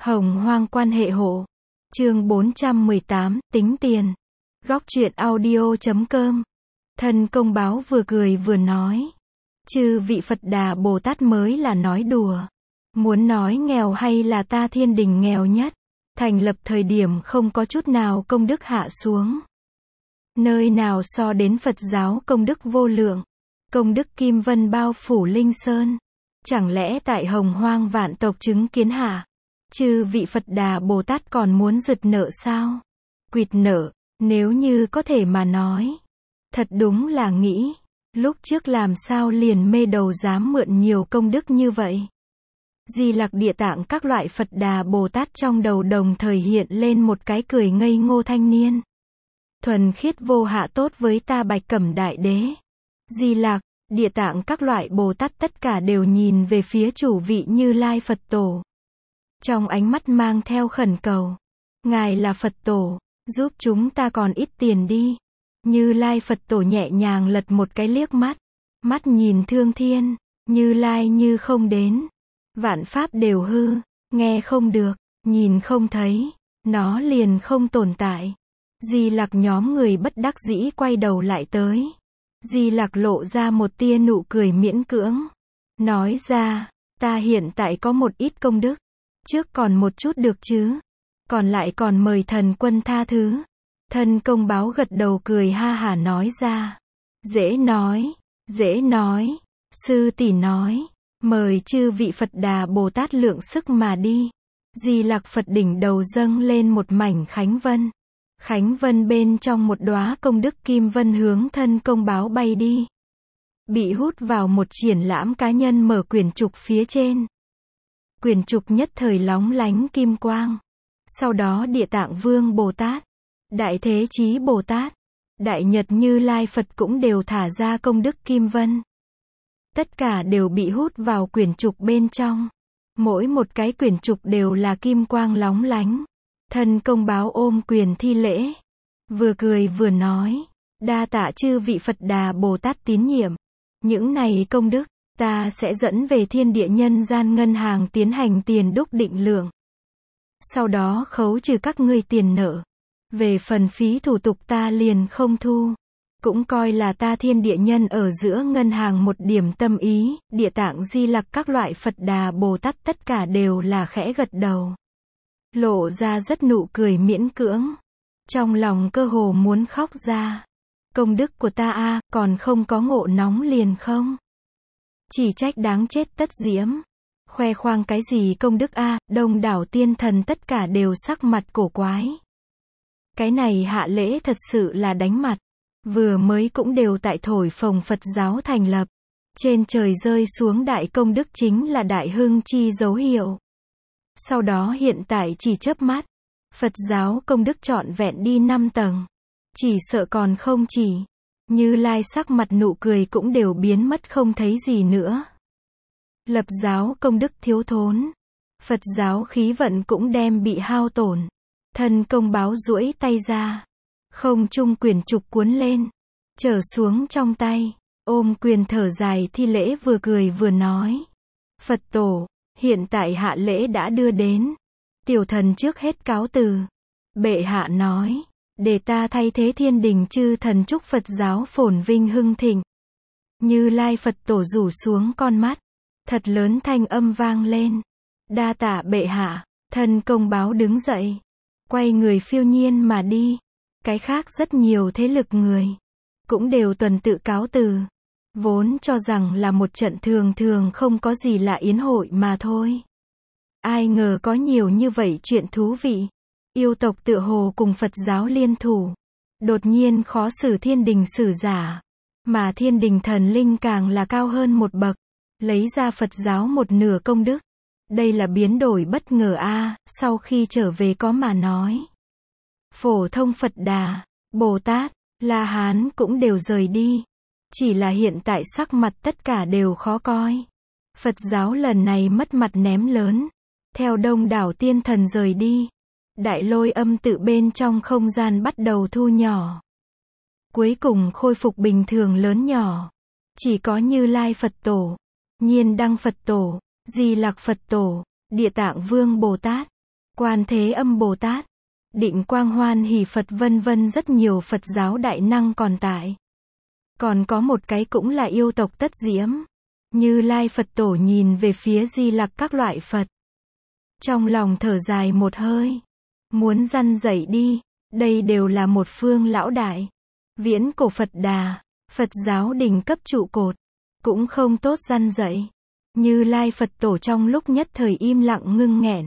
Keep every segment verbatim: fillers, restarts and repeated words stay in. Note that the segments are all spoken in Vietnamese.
Hồng Hoang quan hệ hộ. Chương bốn trăm mười tám, tính tiền. Góc truyện audio chấm com. Thân Công Báo vừa cười vừa nói. Chư vị Phật Đà Bồ Tát mới là nói đùa. Muốn nói nghèo hay là ta thiên đình nghèo nhất. Thành lập thời điểm không có chút nào công đức hạ xuống. Nơi nào so đến Phật giáo công đức vô lượng. Công đức kim vân bao phủ linh sơn. Chẳng lẽ tại Hồng Hoang vạn tộc chứng kiến hạ, chư vị Phật Đà Bồ Tát còn muốn giật nợ sao? Quỵt nợ, nếu như có thể mà nói. Thật đúng là nghĩ, lúc trước làm sao liền mê đầu dám mượn nhiều công đức như vậy. Di Lặc Địa Tạng các loại Phật Đà Bồ Tát trong đầu đồng thời hiện lên một cái cười ngây ngô thanh niên. Thuần khiết vô hạ tốt với ta Bạch Cẩm Đại Đế. Di Lặc, Địa Tạng các loại Bồ Tát tất cả đều nhìn về phía chủ vị Như Lai Phật Tổ. Trong ánh mắt mang theo khẩn cầu. Ngài là Phật Tổ, giúp chúng ta còn ít tiền đi. Như Lai Phật Tổ nhẹ nhàng lật một cái liếc mắt. Mắt nhìn thương thiên, Như Lai như không đến. Vạn pháp đều hư, nghe không được, nhìn không thấy, nó liền không tồn tại. Di Lặc nhóm người bất đắc dĩ quay đầu lại tới. Di Lặc lộ ra một tia nụ cười miễn cưỡng. Nói ra, ta hiện tại có một ít công đức. Trước còn một chút được chứ. Còn lại còn mời thần quân tha thứ. Thân Công Báo gật đầu cười ha hả nói ra. Dễ nói, dễ nói. Sư tỷ nói. Mời chư vị Phật Đà Bồ Tát lượng sức mà đi. Di Lặc Phật đỉnh đầu dâng lên một mảnh khánh vân. Khánh vân bên trong một đóa công đức kim vân hướng Thân Công Báo bay đi. Bị hút vào một triển lãm cá nhân mở quyển trục phía trên. Quyển trục nhất thời lóng lánh kim quang. Sau đó Địa Tạng Vương Bồ Tát, Đại Thế Chí Bồ Tát, Đại Nhật Như Lai Phật cũng đều thả ra công đức kim vân. Tất cả đều bị hút vào quyển trục bên trong. Mỗi một cái quyển trục đều là kim quang lóng lánh. Thân Công Báo ôm quyền thi lễ. Vừa cười vừa nói. Đa tạ chư vị Phật Đà Bồ Tát tín nhiệm. Những này công đức, ta sẽ dẫn về thiên địa nhân gian ngân hàng tiến hành tiền đúc định lượng. Sau đó khấu trừ các ngươi tiền nợ. Về phần phí thủ tục ta liền không thu. Cũng coi là ta thiên địa nhân ở giữa ngân hàng một điểm tâm ý. Địa Tạng Di Lặc các loại Phật Đà Bồ Tát tất cả đều là khẽ gật đầu. Lộ ra rất nụ cười miễn cưỡng. Trong lòng cơ hồ muốn khóc ra. Công đức của ta a, còn không có ngộ nóng liền không? Chỉ trách đáng chết tất diễm. Khoe khoang cái gì công đức a, đông đảo tiên thần tất cả đều sắc mặt cổ quái. Cái này hạ lễ thật sự là đánh mặt. Vừa mới cũng đều tại thổi phồng Phật giáo thành lập. Trên trời rơi xuống đại công đức chính là đại hưng chi dấu hiệu. Sau đó hiện tại chỉ chớp mắt. Phật giáo công đức trọn vẹn đi năm tầng. Chỉ sợ còn không chỉ. Như Lai sắc mặt nụ cười cũng đều biến mất không thấy gì nữa. Lập giáo công đức thiếu thốn. Phật giáo khí vận cũng đem bị hao tổn. Thân Công Báo duỗi tay ra. Không trung quyển trục cuốn lên. Trở xuống trong tay. Ôm quyền thở dài thi lễ vừa cười vừa nói. Phật Tổ, hiện tại hạ lễ đã đưa đến. Tiểu thần trước hết cáo từ. Bệ hạ nói. Để ta thay thế thiên đình chư thần chúc Phật giáo phồn vinh hưng thịnh. Như Lai Phật Tổ rủ xuống con mắt. Thật lớn thanh âm vang lên. Đa tạ bệ hạ. Thân Công Báo đứng dậy. Quay người phiêu nhiên mà đi. Cái khác rất nhiều thế lực người. Cũng đều tuần tự cáo từ. Vốn cho rằng là một trận thường thường không có gì lạ yến hội mà thôi. Ai ngờ có nhiều như vậy chuyện thú vị. Yêu tộc tựa hồ cùng Phật giáo liên thủ. Đột nhiên khó xử thiên đình sử giả. Mà thiên đình thần linh càng là cao hơn một bậc. Lấy ra Phật giáo một nửa công đức. Đây là biến đổi bất ngờ a. Sau khi trở về có mà nói. Phổ thông Phật Đà, Bồ Tát, La Hán cũng đều rời đi. Chỉ là hiện tại sắc mặt tất cả đều khó coi. Phật giáo lần này mất mặt ném lớn. Theo đông đảo tiên thần rời đi. Đại lôi âm tự bên trong không gian bắt đầu thu nhỏ. Cuối cùng khôi phục bình thường lớn nhỏ. Chỉ có Như Lai Phật Tổ, Nhiên Đăng Phật Tổ, Di Lặc Phật Tổ, Địa Tạng Vương Bồ Tát, Quan Thế Âm Bồ Tát, Định Quang Hoan Hỷ Phật vân vân rất nhiều Phật giáo đại năng còn tại. Còn có một cái cũng là yêu tộc Tất Diễm. Như Lai Phật Tổ nhìn về phía Di Lặc các loại Phật. Trong lòng thở dài một hơi. Muốn răn dạy đi, đây đều là một phương lão đại. Viễn cổ Phật Đà, Phật giáo đỉnh cấp trụ cột. Cũng không tốt răn dạy. Như Lai Phật Tổ trong lúc nhất thời im lặng ngưng nghẹn.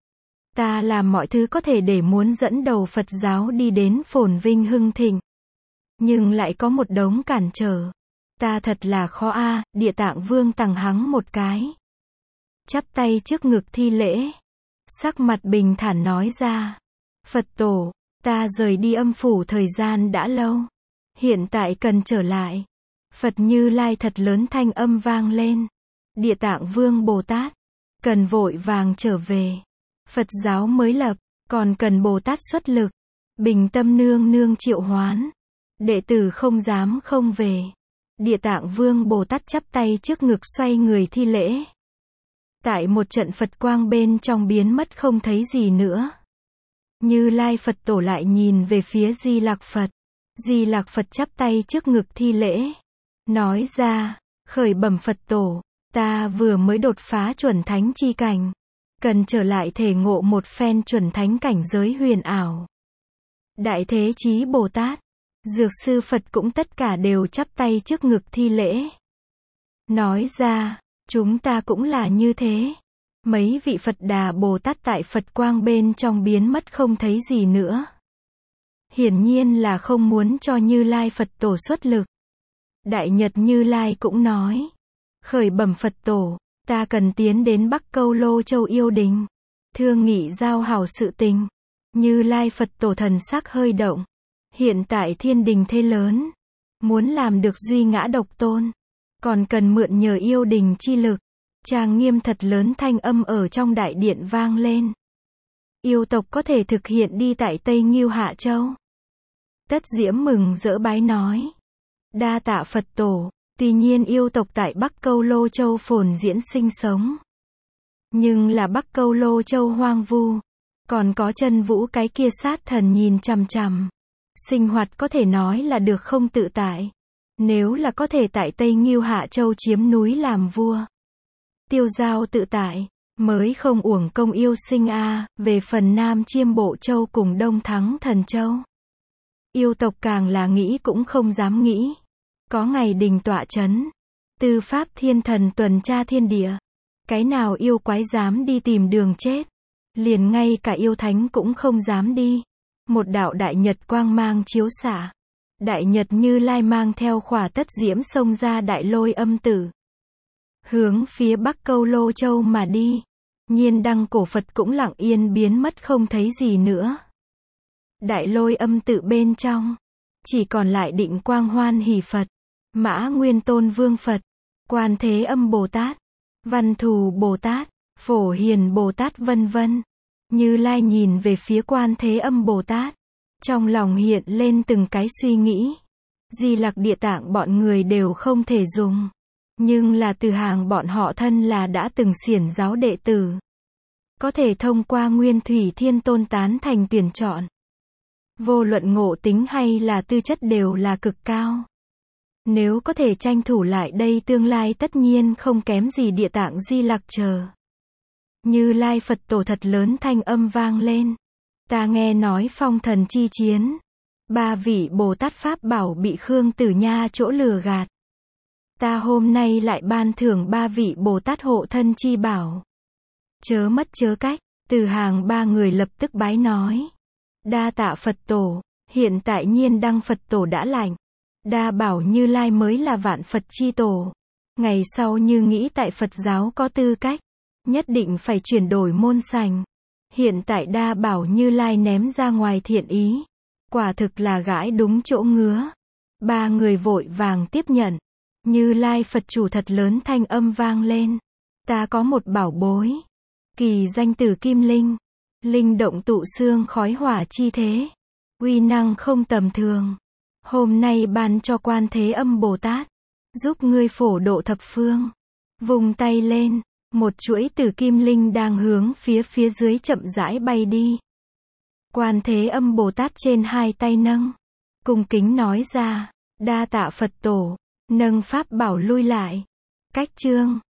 Ta làm mọi thứ có thể để muốn dẫn đầu Phật giáo đi đến phồn vinh hưng thịnh. Nhưng lại có một đống cản trở. Ta thật là khó a. À, Địa Tạng Vương tằng hắng một cái. Chắp tay trước ngực thi lễ. Sắc mặt bình thản nói ra. Phật Tổ, ta rời đi âm phủ thời gian đã lâu. Hiện tại cần trở lại. Phật Như Lai thật lớn thanh âm vang lên. Địa Tạng Vương Bồ Tát, cần vội vàng trở về. Phật giáo mới lập, còn cần Bồ Tát xuất lực. Bình Tâm nương nương triệu hoán. Đệ tử không dám không về. Địa Tạng Vương Bồ Tát chắp tay trước ngực xoay người thi lễ. Tại một trận Phật quang bên trong biến mất không thấy gì nữa. Như Lai Phật Tổ lại nhìn về phía Di Lặc Phật. Di Lặc Phật chắp tay trước ngực thi lễ. Nói ra, khởi bẩm Phật Tổ, ta vừa mới đột phá chuẩn thánh chi cảnh. Cần trở lại thể ngộ một phen chuẩn thánh cảnh giới huyền ảo. Đại Thế Chí Bồ Tát, Dược Sư Phật cũng tất cả đều chắp tay trước ngực thi lễ. Nói ra, chúng ta cũng là như thế. Mấy vị Phật Đà Bồ Tát tại Phật quang bên trong biến mất không thấy gì nữa. Hiển nhiên là không muốn cho Như Lai Phật Tổ xuất lực. Đại Nhật Như Lai cũng nói. Khởi bẩm Phật Tổ, ta cần tiến đến Bắc Câu Lô Châu Yêu Đình. Thương nghị giao hảo sự tình. Như Lai Phật Tổ thần sắc hơi động. Hiện tại thiên đình thế lớn. Muốn làm được duy ngã độc tôn. Còn cần mượn nhờ yêu đình chi lực. Trang nghiêm thật lớn thanh âm ở trong đại điện vang lên. Yêu tộc có thể thực hiện đi tại Tây Ngưu Hạ Châu. Tất Diễm mừng rỡ bái nói. Đa tạ Phật Tổ. Tuy nhiên yêu tộc tại Bắc Câu Lô Châu phồn diễn sinh sống. Nhưng là Bắc Câu Lô Châu hoang vu. Còn có Chân Vũ cái kia sát thần nhìn chằm chằm. Sinh hoạt có thể nói là được không tự tại. Nếu là có thể tại Tây Ngưu Hạ Châu chiếm núi làm vua. Tiêu giao tự tại, mới không uổng công yêu sinh a. À, về phần Nam Chiêm Bộ Châu cùng Đông Thắng Thần Châu. Yêu tộc càng là nghĩ cũng không dám nghĩ. Có ngày đình tọa chấn. Tư pháp thiên thần tuần tra thiên địa. Cái nào yêu quái dám đi tìm đường chết. Liền ngay cả yêu thánh cũng không dám đi. Một đạo đại nhật quang mang chiếu xạ. Đại nhật Như Lai mang theo khỏa Tất Diễm xông ra đại lôi âm tử. Hướng phía Bắc Câu Lô Châu mà đi. Nhiên đăng cổ Phật cũng lặng yên biến mất không thấy gì nữa. Đại lôi âm tự bên trong. Chỉ còn lại Định Quang Hoan Hỷ Phật. Mã Nguyên Tôn Vương Phật. Quan Thế Âm Bồ Tát. Văn Thù Bồ Tát. Phổ Hiền Bồ Tát vân vân. Như Lai nhìn về phía Quan Thế Âm Bồ Tát. Trong lòng hiện lên từng cái suy nghĩ. Di Lặc Địa Tạng bọn người đều không thể dùng. Nhưng là từ hàng bọn họ thân là đã từng xiển giáo đệ tử. Có thể thông qua Nguyên Thủy Thiên Tôn tán thành tuyển chọn. Vô luận ngộ tính hay là tư chất đều là cực cao. Nếu có thể tranh thủ lại đây tương lai tất nhiên không kém gì Địa Tạng Di Lặc chờ. Như Lai Phật Tổ thật lớn thanh âm vang lên. Ta nghe nói phong thần chi chiến. Ba vị Bồ Tát Pháp bảo bị Khương Tử Nha chỗ lừa gạt. Ta hôm nay lại ban thưởng ba vị Bồ Tát hộ thân chi bảo. Chớ mất chớ cách, từ hàng ba người lập tức bái nói. Đa tạ Phật Tổ, hiện tại Nhiên đăng Phật Tổ đã lành. Đa bảo Như Lai mới là vạn Phật chi tổ. Ngày sau như nghĩ tại Phật giáo có tư cách. Nhất định phải chuyển đổi môn sành. Hiện tại đa bảo Như Lai ném ra ngoài thiện ý. Quả thực là gãi đúng chỗ ngứa. Ba người vội vàng tiếp nhận. Như Lai Phật chủ thật lớn thanh âm vang lên. Ta có một bảo bối. Kỳ danh Tử Kim Linh. Linh động tụ xương khói hỏa chi thế. Uy năng không tầm thường. Hôm nay ban cho Quan Thế Âm Bồ Tát. Giúp ngươi phổ độ thập phương. Vùng tay lên. Một chuỗi tử kim linh đang hướng phía phía dưới chậm rãi bay đi. Quan Thế Âm Bồ Tát trên hai tay nâng, cung kính nói ra, đa tạ Phật tổ, nâng pháp bảo lui lại. Cách chương